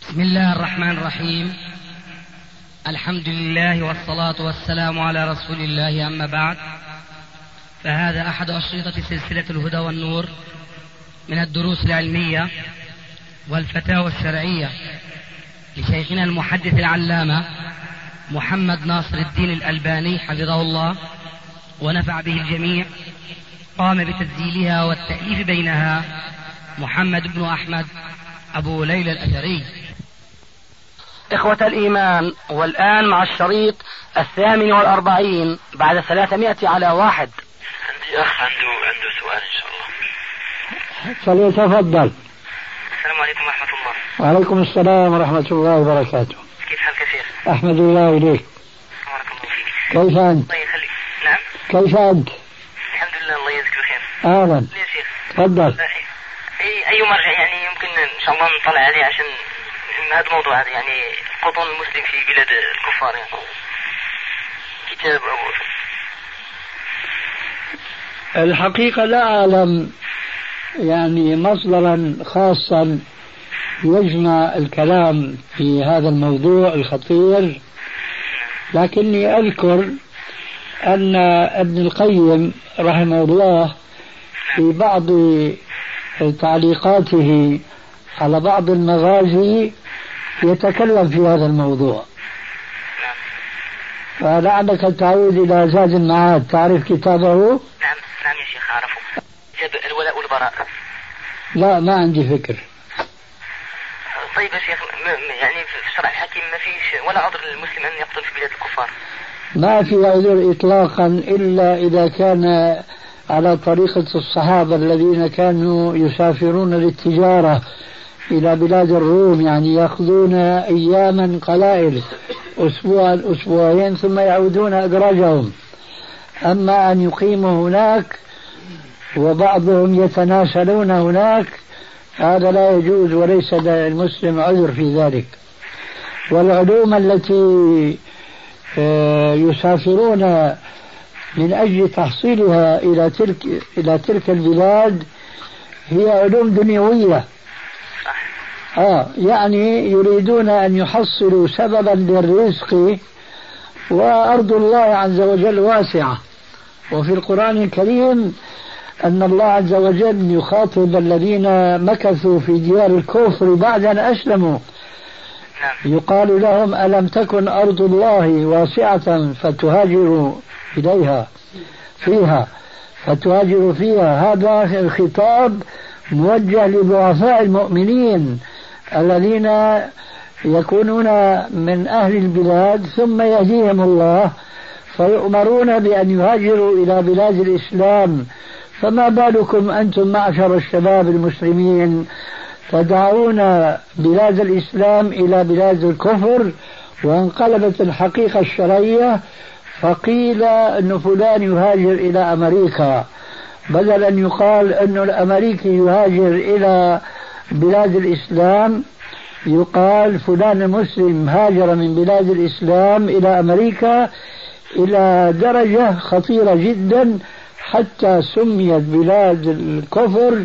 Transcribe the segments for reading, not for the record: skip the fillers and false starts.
بسم الله الرحمن الرحيم. الحمد لله والصلاة والسلام على رسول الله، أما بعد، فهذا أحد أشرطة سلسلة الهدى والنور من الدروس العلمية والفتاوى الشرعية لشيخنا المحدث العلامة محمد ناصر الدين الألباني حفظه الله ونفع به الجميع. قام بتسجيلها والتأليف بينها محمد بن أحمد أبو ليلى الأثري. إخوة الإيمان، والآن مع الشريط 48 بعد 300 على 1. عندي أخ عنده سؤال إن شاء الله. فليتفضل. السلام عليكم ورحمة الله. وعليكم السلام ورحمة الله وبركاته. كيف حالك يا شيخ؟ أحمد الله إليك. بارك الله فيك. كيف أنت؟ الله يخليك. نعم. كيف أنت؟ الحمد لله، الله يجزيك الخير. أهلا. يا شيخ. تفضل. أي مرجع يعني يمكن إن شاء الله نطلع عليه عشان هذا الموضوع هذا، يعني قطن المسلم في بلاد الكفار، يعني كتاب أو الحقيقة لا أعلم يعني مصدرا خاصا يجمع الكلام في هذا الموضوع الخطير، لكني أذكر أن ابن القيم رحمه الله في بعض تعليقاته على بعض المغازي يتكلم في هذا الموضوع. فلعلك تعود إلى زاد المعاد، تعرف كتابه؟ نعم يا شيخ أعرفه، كتاب الولاء والبراء. لا، ما عندي فكر. طيب يا شيخ، يعني في الشرع الحكيم ما فيش ولا عذر للمسلم أن يقتل في بلاد الكفار؟ ما في عذر إطلاقا إلا إذا كان على طريقة الصحابة الذين كانوا يسافرون للتجارة إلى بلاد الروم، يعني يأخذون أياما قلائل، أسبوعا أسبوعين، ثم يعودون أدراجهم. أما أن يقيموا هناك وبعضهم يتناسلون هناك، هذا لا يجوز، وليس للمسلم عذر في ذلك. والعلوم التي يسافرون من أجل تحصيلها إلى تلك البلاد هي علوم دنيوية. يعني يريدون أن يحصلوا سببا للرزق، وأرض الله عز وجل واسعة. وفي القرآن الكريم أن الله عز وجل يخاطب الذين مكثوا في ديار الكفر بعد أن أسلموا، يقال لهم: ألم تكن أرض الله واسعة فتهاجروا إليها فتهاجروا فيها. هذا الخطاب موجه لضعفاء المؤمنين الذين يكونون من أهل البلاد ثم يهديهم الله فيؤمرون بأن يهاجروا إلى بلاد الإسلام. فما بالكم أنتم معشر الشباب المسلمين تدعون بلاد الإسلام إلى بلاد الكفر؟ وانقلبت الحقيقة الشرعية، فقيل أن فلان يهاجر إلى أمريكا، بدل أن يقال أن الأمريكي يهاجر إلى بلاد الإسلام يقال فلان المسلم هاجر من بلاد الإسلام إلى أمريكا، إلى درجة خطيرة جدا حتى سميت بلاد الكفر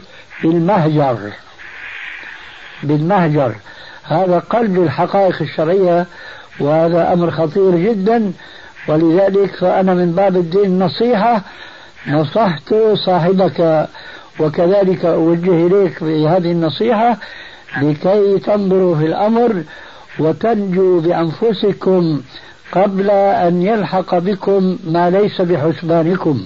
بالمهجر. هذا قلب الحقائق الشرعية، وهذا أمر خطير جدا. ولذلك فأنا من باب الدين النصيحة نصحت صاحبك، وكذلك أوجه إليك بهذه النصيحة لكي تنظروا في الأمر وتنجوا بأنفسكم قبل أن يلحق بكم ما ليس بحسبانكم.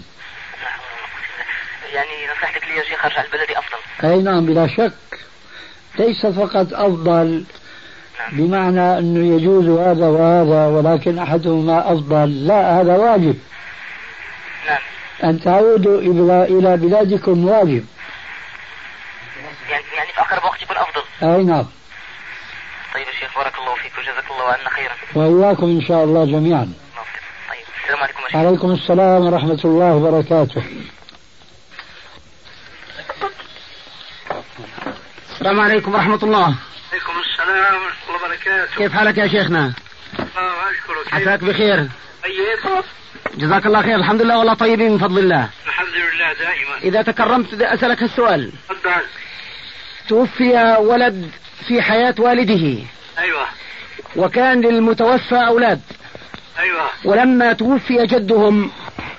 يعني نصيحتك لي يا شيخ أرجع البلد أفضل؟ أي نعم، بلا شك. ليس فقط أفضل بمعنى أنه يجوز هذا وهذا، ولكن أحدهما أفضل. لا، هذا واجب. نعم. أن تعودوا إلى بلادكم واجب. يعني في أقرب وقت يكون أفضل. أي نعم. طيب يا شيخ، بارك الله فيك وجزاك الله عنا خيرا. وإياكم إن شاء الله جميعا. طيب، السلام عليكم يا شيخ. عليكم السلام ورحمة الله وبركاته. السلام عليكم ورحمة الله. عليكم السلام ورحمة الله وبركاته. كيف حالك يا شيخنا؟ الله أشكرك. عساك بخير. طيب. جزاك الله خير. الحمد لله والله طيبين من فضل الله. الحمد لله دائما. إذا تكرمت أسألك السؤال. تفضل. توفي ولد في حياة والده وكان للمتوفى أولاد. أيوة. ولما توفي جدهم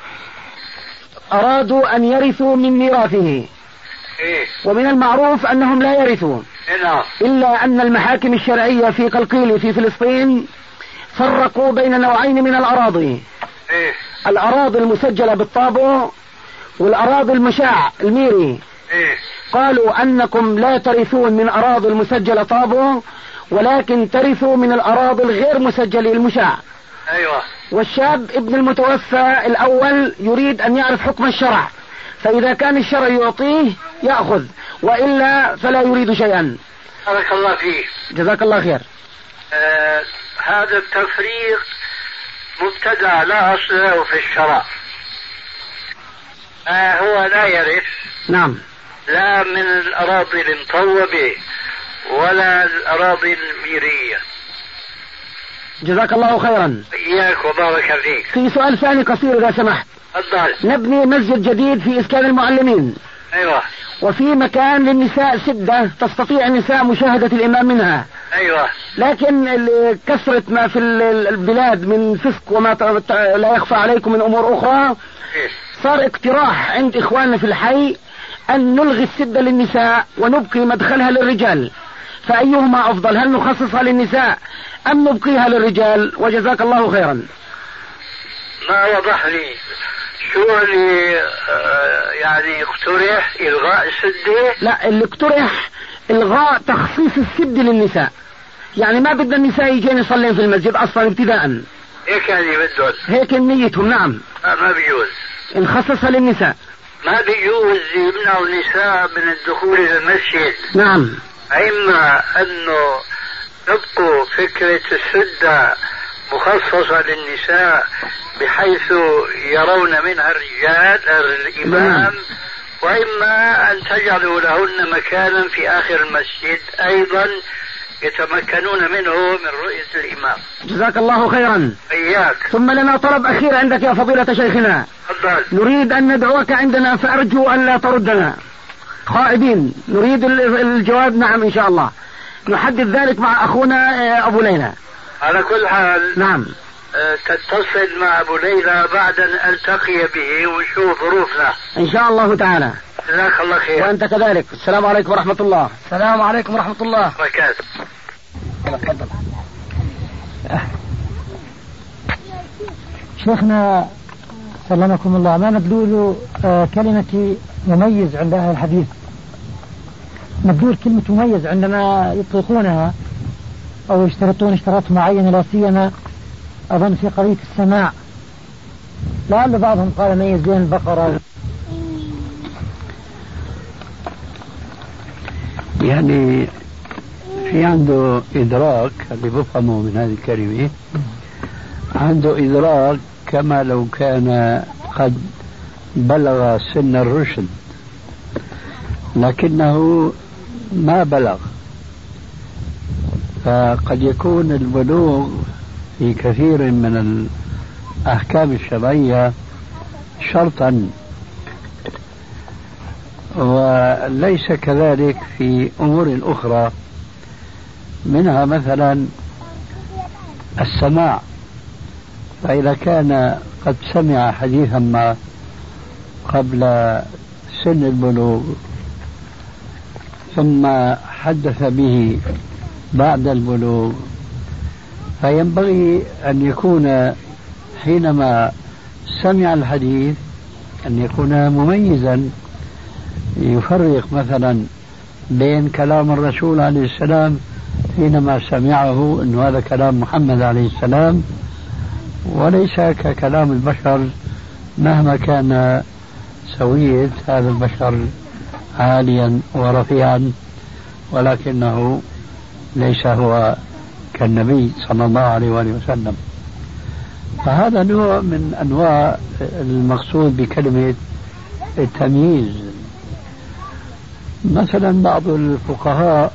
أرادوا أن يرثوا من ميراثه. إيه؟ ومن المعروف أنهم لا يرثون. نعم. إلا أن المحاكم الشرعية في قلقيل في فلسطين فرقوا بين نوعين من الأراضي. إيه؟ الأراضي المسجلة بالطابع والأراضي المشاع الميري. إيه؟ قالوا أنكم لا ترثون من أراضي المسجلة طابع ولكن ترثوا من الأراضي الغير مسجلة المشاع. أيوة. والشاب ابن المتوفى الأول يريد أن يعرف حكم الشرع، فإذا كان الشرع يعطيه يأخذ وإلا فلا يريد شيئا. بارك الله فيك. جزاك الله خير. هذا التفريق مبتدع لا أصل له في الشرع. هو لا يرث. نعم. لا من الأراضي المطوبة ولا الأراضي الميرية. جزاك الله خيرا. إياك وبارك فيك. في سؤال ثاني قصير إذا سمحت. تفضل. نبني مسجد جديد في إسكان المعلمين. أيوة. وفي مكان للنساء سدة تستطيع النساء مشاهدة الإمام منها. أيوة. لكن كثرة ما في البلاد من فسق وما لا يخفى عليكم من أمور أخرى. إيه؟ صار اقتراح عند إخواننا في الحي أن نلغي السدة للنساء ونبقي مدخلها للرجال، فأيهما أفضل؟ هل نخصصها للنساء أم نبقيها للرجال؟ وجزاك الله خيرا. ما وضح لي شو اللي يعني اقترح إلغاء السدة؟ لا، اللي اقترح إلغاء تخصيص السدة للنساء، يعني ما بدنا النساء يجين يصلين في المسجد أصلا ابتداء. هيك يعني بدهم. هيك نيتهم. نعم. ما بيجوز. نخصصها للنساء. ما بيجوز يمنعوا النساء من الدخول إلى المسجد. نعم. إما أنه تبقوا فكرة السدة مخصصة للنساء بحيث يرون منها الرجال الإمام، وإما أن تجعلوا لهن مكانا في آخر المسجد أيضا يتمكنون منه من رؤية الإمام. جزاك الله خيرا. إياك. ثم لنا طلب أخير عندك يا فضيلة شيخنا. تفضل. نريد أن ندعوك عندنا فأرجو أن لا تردنا خائبين، نريد الجواب نعم إن شاء الله. نحدد ذلك مع أخونا أبو ليلى. على كل حال. نعم. تتصل مع أبو ليلى بعد أن ألتقي به ونشوف ظروفنا إن شاء الله تعالى. جزاك الله خير. وأنت كذلك. السلام عليكم ورحمة الله. السلام عليكم ورحمة الله وبركاته. تفضل. شيخنا سلمكم الله، ما مدلول كلمة مميز عند أهل الحديث؟ مدلول كلمة مميز عندما يطلقونها أو يشترطون اشتراط معين، لا سيما أظن في قضية السماع، لعل بعضهم قال ميز بين البقرة. يعني في عنده إدراك اللي بفهمه من هذه الكلمة، عنده إدراك كما لو كان قد بلغ سن الرشد لكنه ما بلغ، فقد يكون البلوغ في كثير من الأحكام الشرعية شرطا، وليس كذلك في أمور أخرى، منها مثلا السماع. فإذا كان قد سمع حديثا ما قبل سن البلوغ ثم حدث به بعد البلوغ، فينبغي أن يكون حينما سمع الحديث أن يكون مميزا، يفرق مثلا بين كلام الرسول عليه السلام حينما سمعه أن هذا كلام محمد عليه السلام، وليس ككلام البشر مهما كان سوية هذا البشر عاليا ورفيعا، ولكنه ليس هو كالنبي صلى الله عليه وآله وسلم. فهذا نوع من أنواع المقصود بكلمة التمييز. مثلا بعض الفقهاء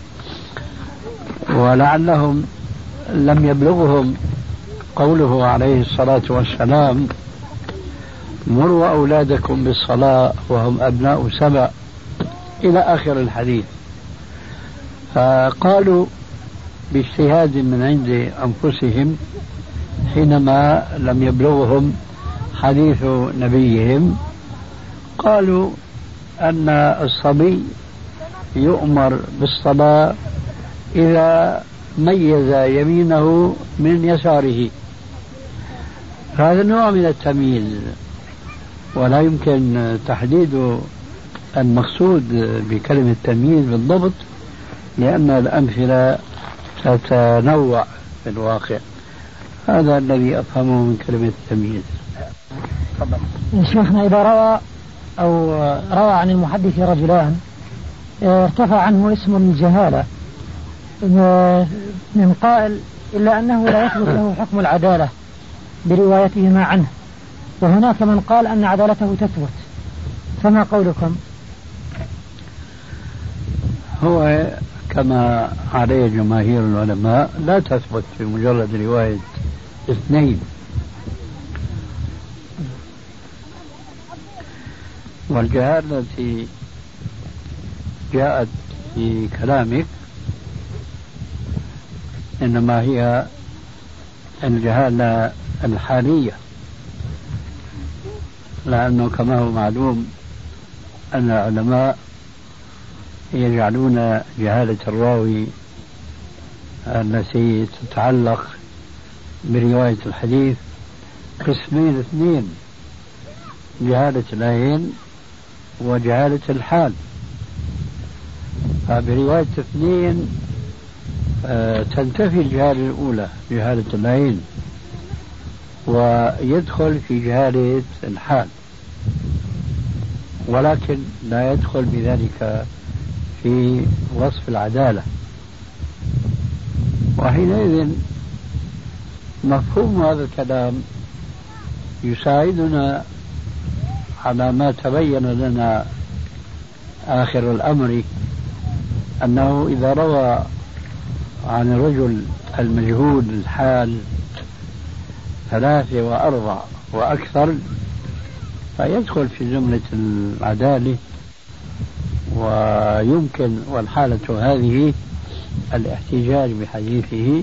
ولعلهم لم يبلغهم قوله عليه الصلاة والسلام: مروا أولادكم بالصلاة وهم أبناء 7 إلى آخر الحديث. فقالوا باجتهاد من عند أنفسهم حينما لم يبلغهم حديث نبيهم، قالوا أن الصبي يؤمر بالصلاة إذا ميز يمينه من يساره. هذا نوع من التمييز، ولا يمكن تحديد المقصود بكلمة تمييز بالضبط، لأن الأمثلة تتنوع في الواقع. هذا الذي أفهمه من كلمة التمييز. شيخنا، إذا روى عن المحدث رجلان ارتفع عنه اسم الجهالة من قائل إلا أنه لا يثبت له حكم العدالة بروايتهما عنه، وهناك من قال أن عدالته تثبت، فما قولكم؟ هو كما عليه جماهير العلماء لا تثبت في مجرد رواية اثنين. والجهالة التي جاءت في كلامك إنما هي الجهالة الحالية، لأنه كما هو معلوم أن العلماء يجعلون جهالة الراوي التي تتعلق برواية الحديث قسمين اثنين: جهالة العين وجهالة الحال. فبرواية اثنين تنتفي الجهالة الأولى جهالة العين، ويدخل في جهالة الحال، ولكن لا يدخل بذلك في وصف العدالة. وحينئذ مفهوم هذا الكلام يساعدنا على ما تبين لنا آخر الأمر، أنه إذا روى عن الرجل المجهول الحال 3 و4 وأكثر فيدخل في جملة العدالة، ويمكن والحالة هذه الاحتجاج بحديثه.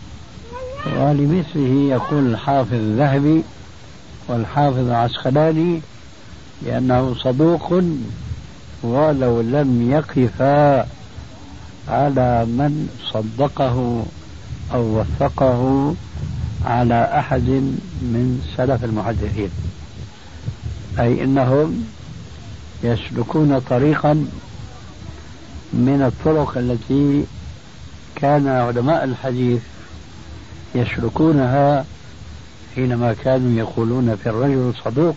ولمثله يقول الحافظ الذهبي والحافظ العسقلاني لأنه صدوق ولو لم يقفا على من صدقه أو وثقه على أحد من سلف المحدثين، أي إنهم يسلكون طريقا من الطرق التي كان علماء الحديث يسلكونها حينما كانوا يقولون في الرجل صدوق،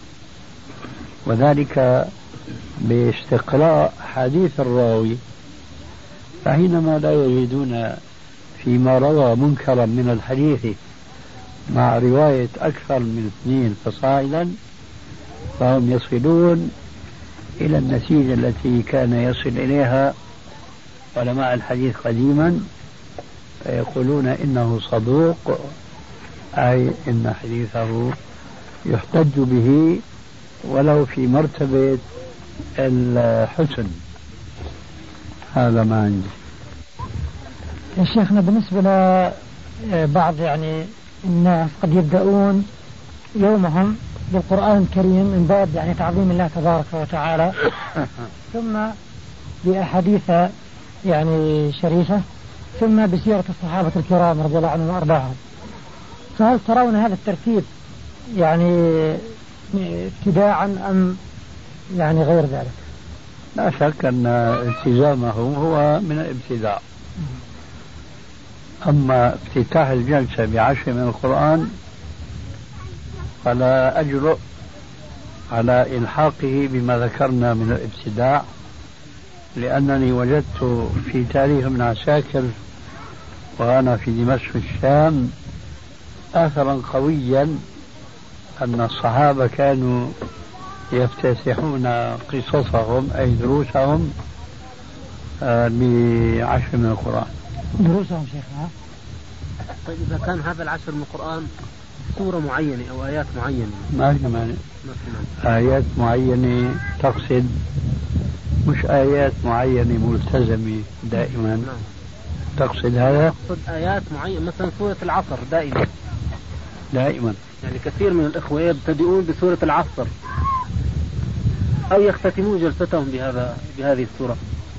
وذلك باستقراء حديث الراوي. فحينما لا يجدون فيما روى منكرا من الحديث مع رواية أكثر من 2 فصاعدا، فهم يصلون إلى النتيجة التي كان يصل إليها علماء الحديث قديما، فيقولون إنه صدوق، أي إن حديثه يحتج به ولو في مرتبة الحسن. هذا ما عندي. يا شيخنا، بالنسبة لبعض الناس قد يبدأون يومهم بالقرآن الكريم من باب تعظيم الله تبارك وتعالى، ثم بأحاديث شريفة، ثم بسيرة الصحابة الكرام رضي الله عنهم وأرضاهم. فهل ترون هذا الترتيب ابتداعا أم غير ذلك؟ لا شك أن التزامه هو من الابتداع. أما افتتاح الجلسة ب10 من القرآن فلا أجرؤ على إلحاقه بما ذكرنا من الابتداع، لأنني وجدت في تاريخ ابن عساكر وأنا في دمشق الشام أثرا قويا أن الصحابة كانوا يفتتحون قصصهم أي دروسهم ب10 من القرآن. دروسهم شيخنا. طيب إذا كان هذا 10 من القرآن سورة معينة أو آيات معينة، ما في مانع. آيات معينة تقصد، مش آيات معينة ملتزمة دائما. تقصد هذا؟ أقصد آيات معينة مثلا سورة العصر دائما يعني كثير من الإخوة يبتدئون بسورة العصر أو يختتمون جلستهم بهذه السورة.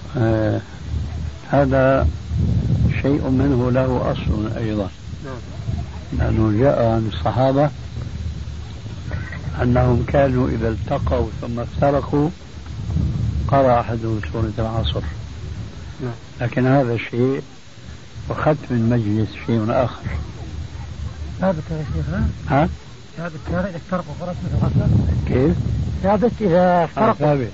هذا شيء منه له أصل أيضا، لأنه جاء عن الصحابة أنهم كانوا إذا التقوا ثم افترقوا قرأ أحدهم سورة العصر. لكن هذا شيء وختم المجلس شيء آخر. ثابت يا شيخ؟ ها؟ ثابت إذا افترقوا قرأ سورة العصر؟ كيف؟ ثابت إذا افترقوا. ثابت.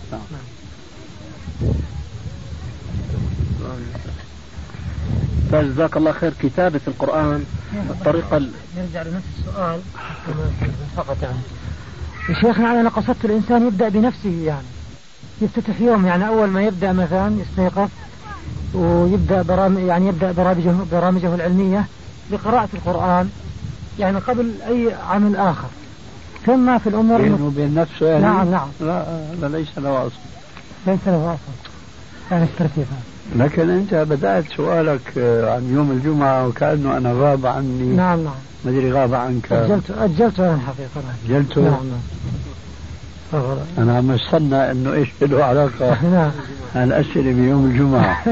جزاك الله خير. كتابة القرآن الطريقة نرجع لنفس السؤال فقط يعني. يا شيخنا أنا قصدت الإنسان يبدأ بنفسه، يعني يفتتح يوم، يعني أول ما يبدأ مثلا يستيقظ ويبدأ يبدأ برامجه العلمية بقراءة القرآن، يعني قبل أي عمل آخر، ثم في الأمور بينه وبين نفسه يعني. نعم. لا ليس له أصل. ليس له أصل يعني الترتيب. لكن أنت بدأت سؤالك عن يوم الجمعة وكأنه أنا غاب عني. نعم. ما أدري غاب عنك. أجلته أنا الحقيقة. أجلته؟ نعم. أنا عم استنى إنه إيش له علاقة الأسئلة بيوم الجمعة.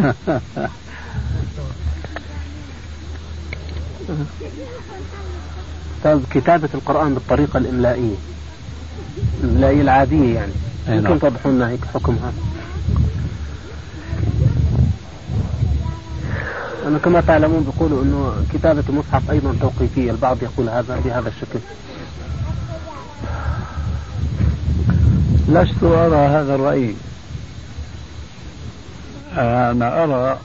طيب كتابة القرآن بالطريقة الإملائية العادية يعني ممكن توضحوا لنا هيك حكمها؟ أنا كما تعلمون بيقولوا إنه كتابة المصحف أيضا توقيفية، البعض يقول هذا بهذا الشكل. لست أرى هذا الرأي. أنا أرى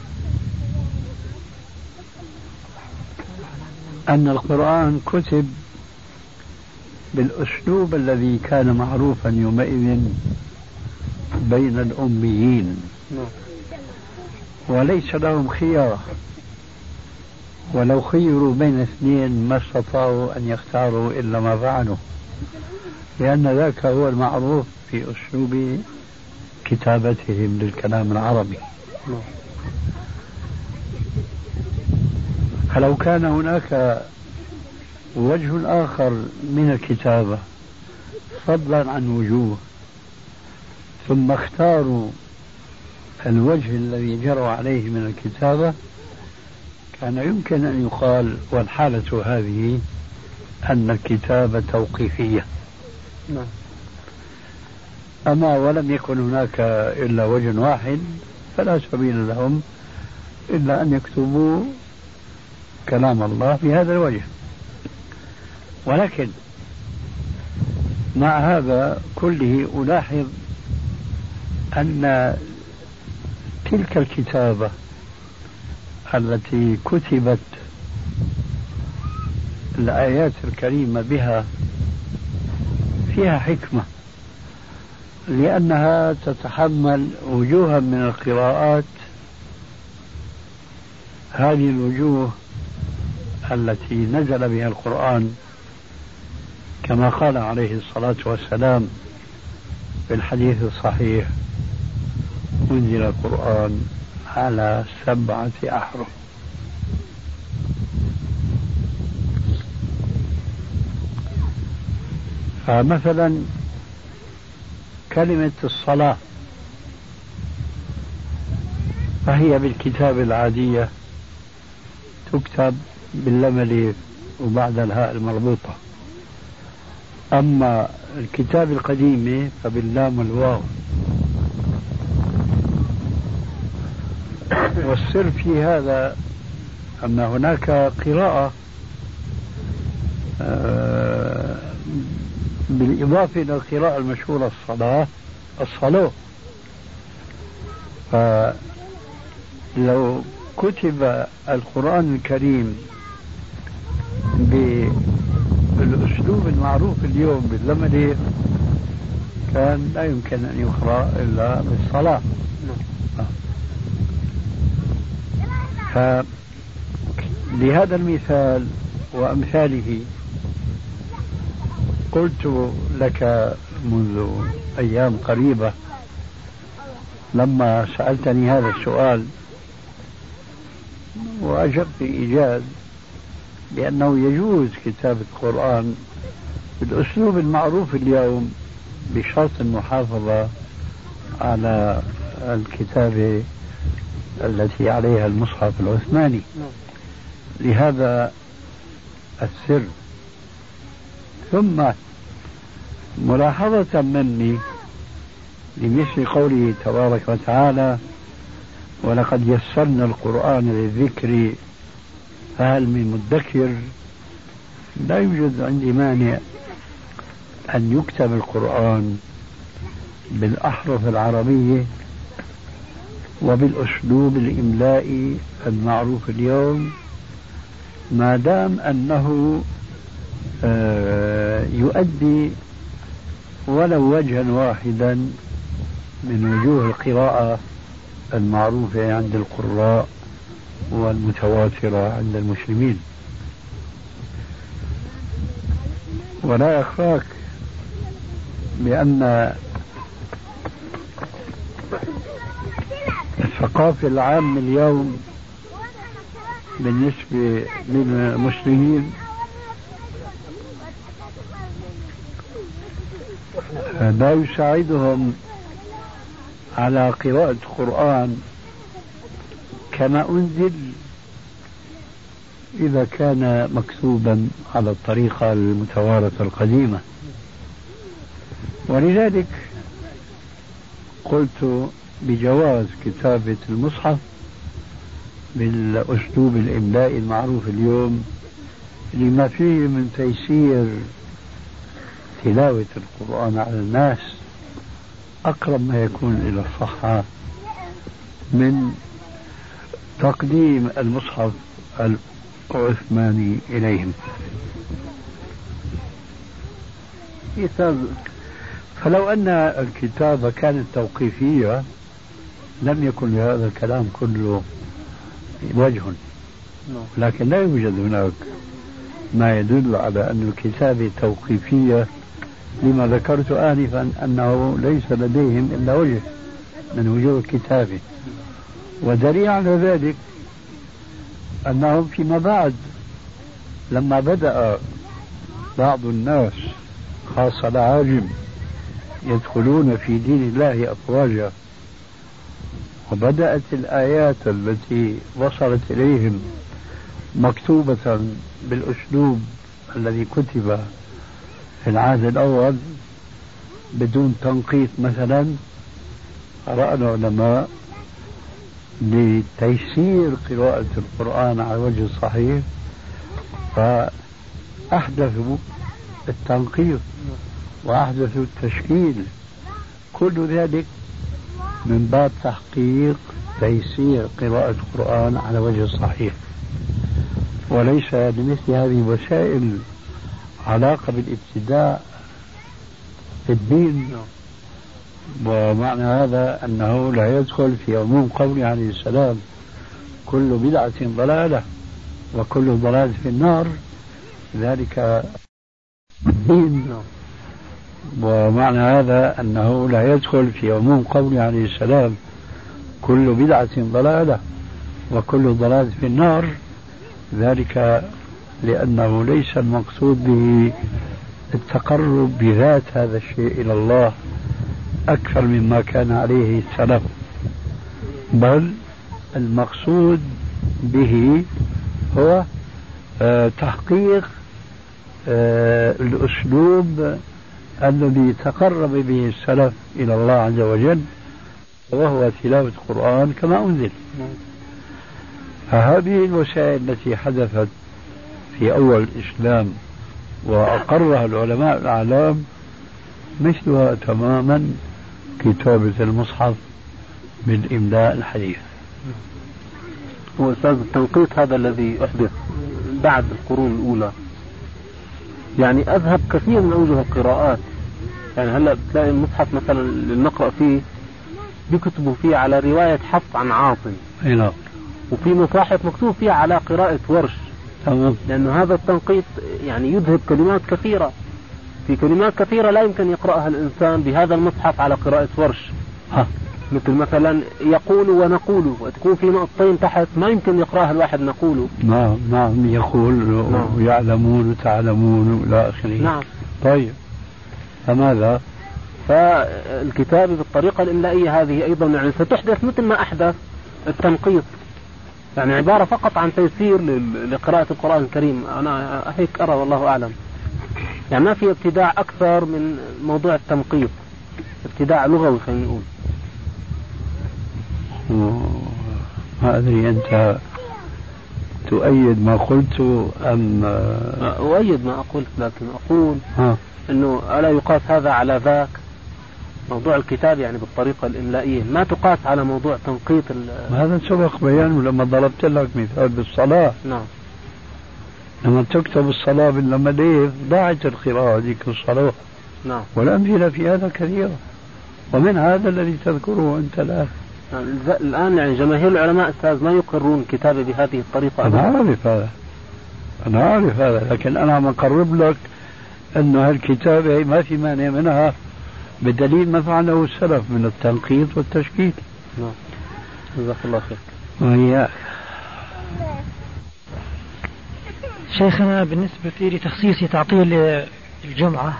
أن القرآن كتب بالأسلوب الذي كان معروفا يومئذ بين الأميين، وليس لهم خيار، ولو خيروا بين اثنين ما استطاعوا أن يختاروا إلا ما فعلوا، لأن ذاك هو المعروف في أسلوب كتابتهم للكلام العربي. فلو كان هناك وجه آخر من الكتابة فضلا عن وجوه ثم اختاروا الوجه الذي جروا عليه من الكتابة كان يمكن أن يقال والحالة هذه أن الكتابة توقيفية. أما ولم يكن هناك إلا وجه واحد فلا سبيل لهم إلا أن يكتبوا كلام الله بهذا الوجه. ولكن مع هذا كله ألاحظ أن تلك الكتابة التي كتبت الآيات الكريمة بها فيها حكمة، لأنها تتحمل وجوها من القراءات. هذه الوجوه التي نزل بها القرآن كما قال عليه الصلاة والسلام في الحديث الصحيح: أنزل القرآن على 7 أحرف. فمثلا كلمة الصلاة فهي بالكتاب العادية تكتب باللام الألف وبعد الهاء المربوطة، أما الكتاب القديم فباللام والواو. والسر في هذا أن هناك قراءة بالإضافة إلى القراءة المشهورة الصلاة. فلو كتب القرآن الكريم بالأسلوب المعروف اليوم باللمدة كان لا يمكن أن يقرأ إلا بالصلاة. فلهذا المثال وأمثاله قلت لك منذ أيام قريبة لما سألتني هذا السؤال وأجبت إيجاز بأنه يجوز كتابة القرآن بالأسلوب المعروف اليوم بشرط المحافظة على الكتابة التي عليها المصحف العثماني. لهذا السر. ثم ملاحظة مني لمثل قوله تبارك وتعالى ولقد يسرنا القرآن للذكر فهل من مدكر، لا يوجد عندي مانع أن يكتب القرآن بالأحرف العربية وبالأسلوب الإملائي المعروف اليوم، ما دام أنه يؤدي ولو وجها واحدا من وجوه القراءة المعروفة عند القراء والمتواترة عند المسلمين. ولا يخفاك بأن الثقافة العامة اليوم بالنسبة للمسلمين لا يساعدهم على قراءة القرآن كما أنزل إذا كان مكتوبا على الطريقة المتوارثة القديمة. ولذلك قلت بجواز كتابة المصحف بالأسلوب الإملائي المعروف اليوم لما فيه من تيسير تلاوة القرآن على الناس أقرب ما يكون إلى الصحة من تقديم المصحف العثماني إليهم. فلو أن الكتابة كانت توقيفية لم يكن لهذا الكلام كله وجه، لكن لا يوجد هناك ما يدل على أن الكتابة توقيفية لما ذكرت آنفا أنه ليس لديهم إلا وجه من وجوه الكتابة. ودليل على ذلك أنهم فيما بعد لما بدأ بعض الناس خاصة العاجم يدخلون في دين الله أفواجا، وبدأت الآيات التي وصلت إليهم مكتوبة بالأسلوب الذي كتب في العهد الأول بدون تنقيط مثلا، رأى العلماء لتيسير قراءة القرآن على وجه الصحيح فأحدثوا التنقيط وأحدثوا التشكيل، كل ذلك من باب تحقيق تيسير قراءة القرآن على وجه الصحيح، وليس لمثل هذه الوسائل علاقة بالابتداع في الدين. ومعنى هذا أنه لا يدخل في عموم قوله عليه السلام كل بدعة ضلالة وكل ضلالة في النار، ذلك الدين. ومعنى هذا أنه لا يدخل في عموم قوله عليه السلام كل بدعة ضلالة وكل ضلالة في النار، ذلك لأنه ليس المقصود به التقرب بذات هذا الشيء إلى الله أكثر مما كان عليه السلف، بل المقصود به هو تحقيق الأسلوب الذي تقرب به السلف إلى الله عز وجل، وهو تلاوة القرآن كما أنزل. فهذه الوسائل التي حدثت في أول الإسلام وأقرها العلماء الأعلام مثلها تماما كتابة المصحف بالإملاء الحديث. وأستاذ التنقيط هذا الذي أحدث بعد القرون الأولى يعني أذهب كثير من أوجه القراءات. يعني هلأ بتلاقي المصحف مثلا اللي نقرأ فيه بيكتبوا فيه على رواية حفص عن عاصم، وفي مصاحف مكتوب فيها على قراءة ورش، لأنه هذا التنقيط يعني يذهب كلمات كثيرة. في كلمات كثيرة لا يمكن يقرأها الإنسان بهذا المصحف على قراءة ورش. مثل مثلا يقول ونقول، وتكون في نقطتين تحت ما يمكن يقراها الواحد نقول. نعم يقول ويعلمون وتعلمون إلى آخره. نعم. طيب فماذا؟ فالكتابة بالطريقة الإملائية هذه أيضا يعني ستحدث مثل ما أحدث التنقيط، يعني عبارة فقط عن تيسير لقراءة القرآن الكريم. أنا هيك أرى والله أعلم، يعني ما في ابتداع أكثر من موضوع التنقيط، ابتداع لغوي خلينا نقول. ما أدري أنت تؤيد ما قلت أم؟ أؤيد ما قلت، لكن أقول أنه ألا يقاس هذا على ذاك. موضوع الكتاب يعني بالطريقة الإملائية ما تقاس على موضوع تنقيط هذا سبق بيانه لما ضربت لك مثال بالصلاة. نعم. لما تكتب الصلاة باللمديف ضاعت القراءة ذيك الصلاة. نعم. والأمثلة في هذا كثيرة، ومن هذا الذي تذكره أنت الآن. الآن يعني جماهير العلماء أستاذ ما يقرون الكتابة بهذه الطريقة. أنا أعرف هذا، لكن أنا عم أقرب لك أنه هالكتابة ما في مانع منها بدليل ما فعله السلف من التنقيط والتشكيل. نعم. جزاك الله خير. وإياك. شيخنا بالنسبة لتخصيص تعطيل الجمعة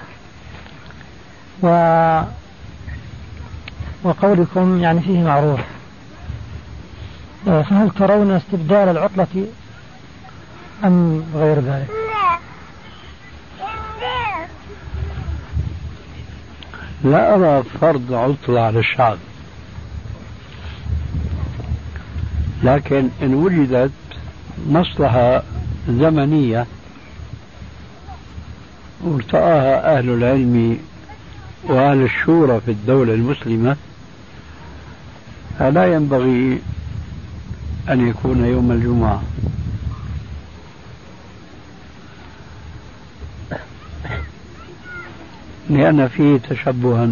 وقولكم يعني فيه معروف، فهل ترون استبدال العطلة أم غير ذلك؟ لا أرى فرض عطلة على الشعب، لكن إن وجدت مصلحة زمنية وارتآها أهل العلم وأهل الشورى في الدولة المسلمة، فلا ينبغي أن يكون يوم الجمعة. لأن فيه تشبها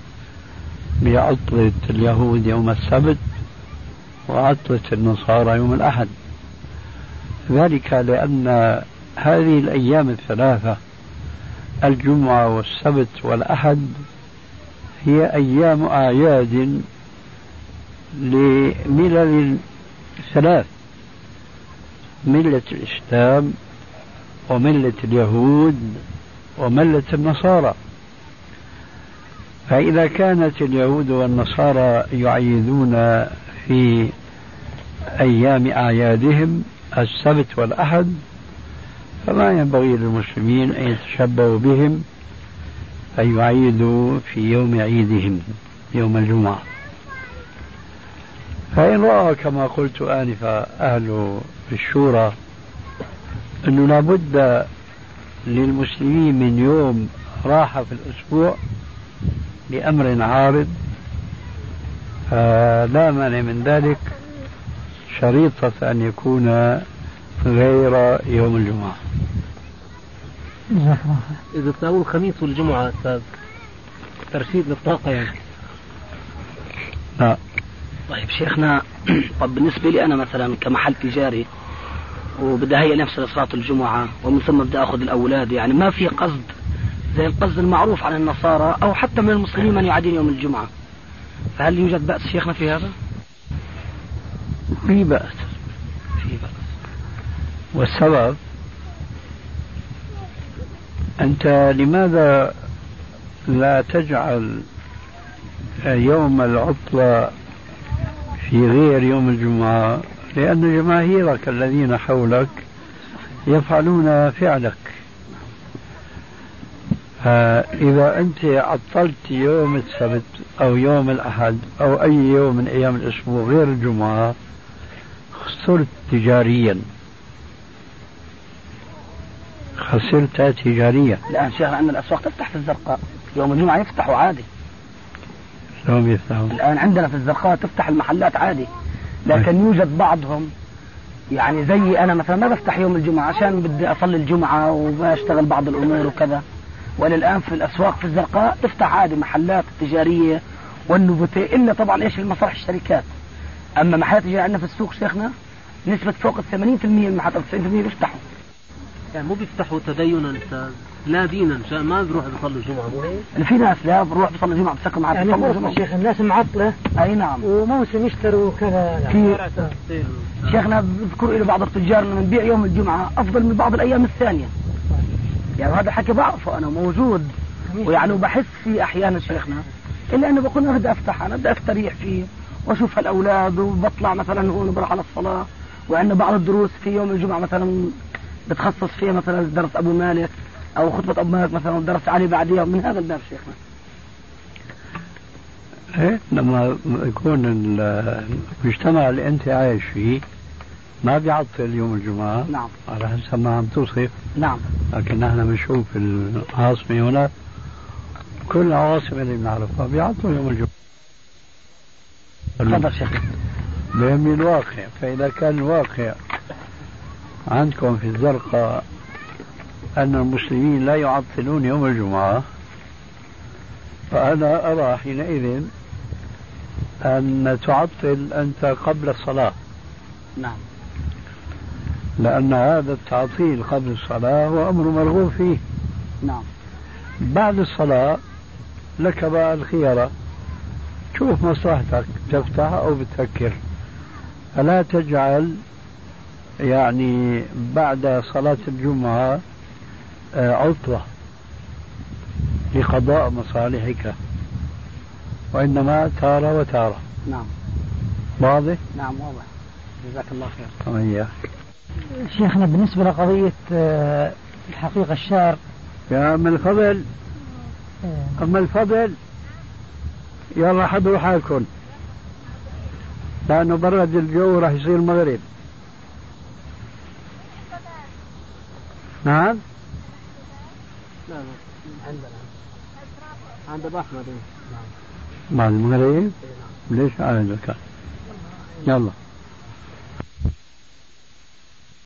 بعطلة اليهود يوم السبت وعطلة النصارى يوم الأحد، ذلك لأن هذه الأيام الثلاثة الجمعة والسبت والأحد هي أيام أعياد لملل ثلاث: ملة الإسلام وملة اليهود وملة النصارى. فإذا كانت اليهود والنصارى يعيدون في أيام أعيادهم السبت والأحد، فما ينبغي للمسلمين أن يتشبهوا بهم أن يعيدوا في يوم عيدهم يوم الجمعة. فإن رأى كما قلت آنفا أهل الشورى أنه لابد للمسلمين من يوم راحة في الأسبوع لأمر عارض، لا مانع من ذلك، شريطة أن يكون غير يوم الجمعة. إذا تساوي الخميس والجمعة أستاذ ترشيد للطاقة يعني. لا. طيب شيخنا، طب بالنسبة لي أنا مثلا كمحل تجاري وبدي هي نفس لصلاة الجمعة ومن ثم بدي أخذ الأولاد، يعني ما في قصد زي القصد المعروف عن النصارى أو حتى من المسلمين من يعادين يوم الجمعة، فهل يوجد بأس شيخنا في هذا؟ في بأس. والسبب أنت لماذا لا تجعل يوم العطلة في غير يوم الجمعة؟ لأن جماهيرك الذين حولك يفعلون فعلك. إذا أنت عطلت يوم السبت أو يوم الأحد أو أي يوم من أيام الأسبوع غير الجمعة خسرت تجاريا. الآن شيخ عندنا الأسواق تفتح في الزرقاء يوم الجمعة، يفتحوا عادي. الآن عندنا في الزرقاء تفتح المحلات عادي، لكن يوجد بعضهم يعني زي أنا مثلا ما بفتح يوم الجمعة عشان بدي أصلي الجمعة وبشتغل بعض الأمور وكذا، والآن في الأسواق في الزرقاء تفتح عادي محلات تجارية والنوفوتي، إلا طبعا إيش المصالح الشركات. أما محلات تجارية عندنا في السوق شيخنا نسبة فوق 80% المحلات 90% بيفتحوا. يعني مو بيفتحوا تدينا أستاذ، لا دينا ما بروح بيصلي الجمعة مو هيك؟ في ناس لا بروح بصلي الجمعة بسكر معك يعني بصلي الجمعة. شيخ الناس معطلة. أي نعم. وموسم يشتروا كذا. في شيخنا بذكر إلى بعض التجار أن نبيع يوم الجمعة أفضل من بعض الأيام الثانية. يعني هذا حكي بعرفه أنا موجود، ويعني بحس فيه أحيانا شيخنا، إلا أنه بكون أنا بدي أفتح، أنا بدي أستريح فيه وأشوف هالأولاد، وبطلع مثلا هون بروح على الصلاة، وعندنا بعض الدروس في يوم الجمعة مثلا بتخصص فيها مثلا درس أبو مالك أو خطبة أبو مالك مثلا ودرس عليه بعديها، من هذا الباب شيخنا. إيه لما يكون المجتمع اللي أنت عايش فيه ما بيعطل يوم الجمعة. نعم. على حسب ما عم توصف. نعم. لكن نحن بنشوف العاصمة هنا كل العواصم اللي بنعرفها بيعطوا يوم الجمعة. تفضل شيخ. بهم الواقع، فإذا كان الواقع عندكم في الزرقاء أن المسلمين لا يعطلون يوم الجمعة، فأنا أرى حينئذ أن تعطل أنت قبل الصلاة. نعم. لأن هذا التعطيل قبل الصلاة هو أمر مرغوب فيه. نعم. بعد الصلاة لك بقى الخيارة، شوف مصلحتك تفتح أو بتفكر، فلا تجعل يعني بعد صلاة الجمعة عطلة لقضاء مصالحك، وإنما تارة وتارة. نعم. واضح؟ نعم واضح. جزاك الله خير. طيب. شيخنا بالنسبة لقضية الحقيقة الشعر يا أم الفضل، أما الفضل يلا حضروا حالكم لأنه برد الجو راح يصير مغرب. نعم. لا عند أبو أحمد. بعد المغرب. ليش على ذلك؟ يلا.